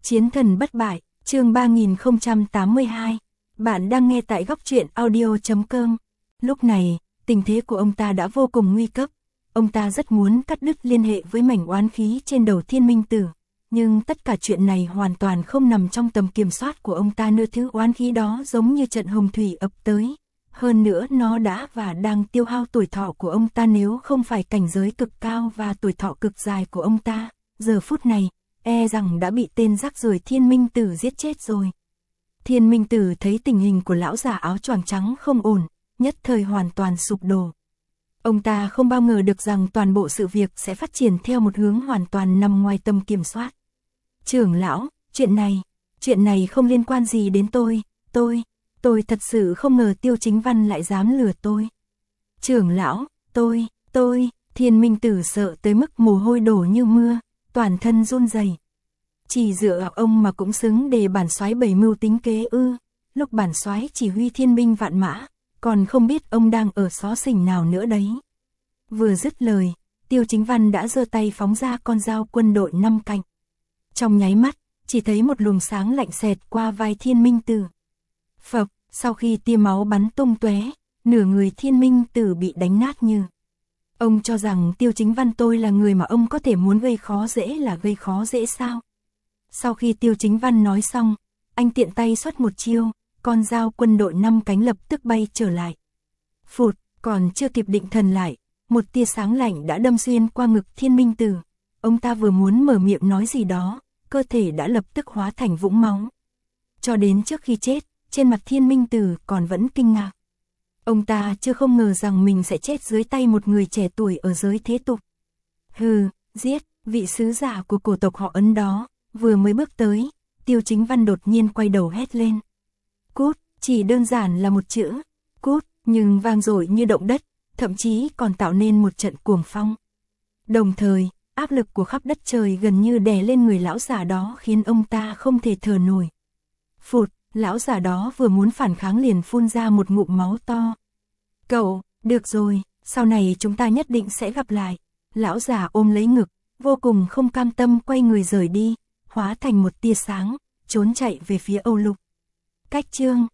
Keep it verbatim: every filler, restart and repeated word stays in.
Chiến thần bất bại, chương ba nghìn không trăm tám mươi hai. Bạn đang nghe tại góc truyện audio chấm com. Lúc này, tình thế của ông ta đã vô cùng nguy cấp. Ông ta rất muốn cắt đứt liên hệ với mảnh oán khí trên đầu Thiên Minh Tử. Nhưng tất cả chuyện này hoàn toàn không nằm trong tầm kiểm soát của ông ta nữa. Thứ oán khí đó giống như trận hồng thủy ập tới. Hơn nữa nó đã và đang tiêu hao tuổi thọ của ông ta, nếu không phải cảnh giới cực cao và tuổi thọ cực dài của ông ta. Giờ phút này, e rằng đã bị tên rác rưởi Thiên Minh Tử giết chết rồi. Thiên Minh Tử thấy tình hình của lão già áo choàng trắng không ổn, nhất thời hoàn toàn sụp đổ. Ông ta không bao ngờ được rằng toàn bộ sự việc sẽ phát triển theo một hướng hoàn toàn nằm ngoài tầm kiểm soát. Trưởng lão, chuyện này, chuyện này không liên quan gì đến tôi, tôi, tôi thật sự không ngờ Tiêu Chính Văn lại dám lừa tôi. Trưởng lão, tôi, tôi, Thiên Minh Tử sợ tới mức mồ hôi đổ như mưa, toàn thân run rẩy. Chỉ dựa vào ông mà cũng xứng để bản soái bày mưu tính kế ư? Lúc bản soái chỉ huy thiên binh vạn mã, còn không biết ông đang ở xó xỉnh nào nữa đấy. Vừa dứt lời, Tiêu Chính Văn đã giơ tay phóng ra con dao quân đội năm cạnh. Trong nháy mắt, chỉ thấy một luồng sáng lạnh xẹt qua vai Thiên Minh Tử. Phập, sau khi tia máu bắn tung tóe, nửa người Thiên Minh Tử bị đánh nát như. Ông cho rằng Tiêu Chính Văn tôi là người mà ông có thể muốn gây khó dễ là gây khó dễ sao? Sau khi Tiêu Chính Văn nói xong, anh tiện tay xuất một chiêu, con dao quân đội năm cánh lập tức bay trở lại. Phụt, còn chưa kịp định thần lại, một tia sáng lạnh đã đâm xuyên qua ngực Thiên Minh Tử. Ông ta vừa muốn mở miệng nói gì đó, cơ thể đã lập tức hóa thành vũng máu. Cho đến trước khi chết, trên mặt Thiên Minh Tử còn vẫn kinh ngạc. Ông ta chưa không ngờ rằng mình sẽ chết dưới tay một người trẻ tuổi ở giới thế tục. Hừ, giết, vị sứ giả của cổ tộc họ Ấn đó. Vừa mới bước tới, Tiêu Chính Văn đột nhiên quay đầu hét lên. Cút, chỉ đơn giản là một chữ, cút, nhưng vang dội như động đất, thậm chí còn tạo nên một trận cuồng phong. Đồng thời, áp lực của khắp đất trời gần như đè lên người lão già đó khiến ông ta không thể thở nổi. Phụt, lão già đó vừa muốn phản kháng liền phun ra một ngụm máu to. Cậu, được rồi, sau này chúng ta nhất định sẽ gặp lại. Lão già ôm lấy ngực, vô cùng không cam tâm quay người rời đi, hóa thành một tia sáng, trốn chạy về phía Âu Lục. Cách chương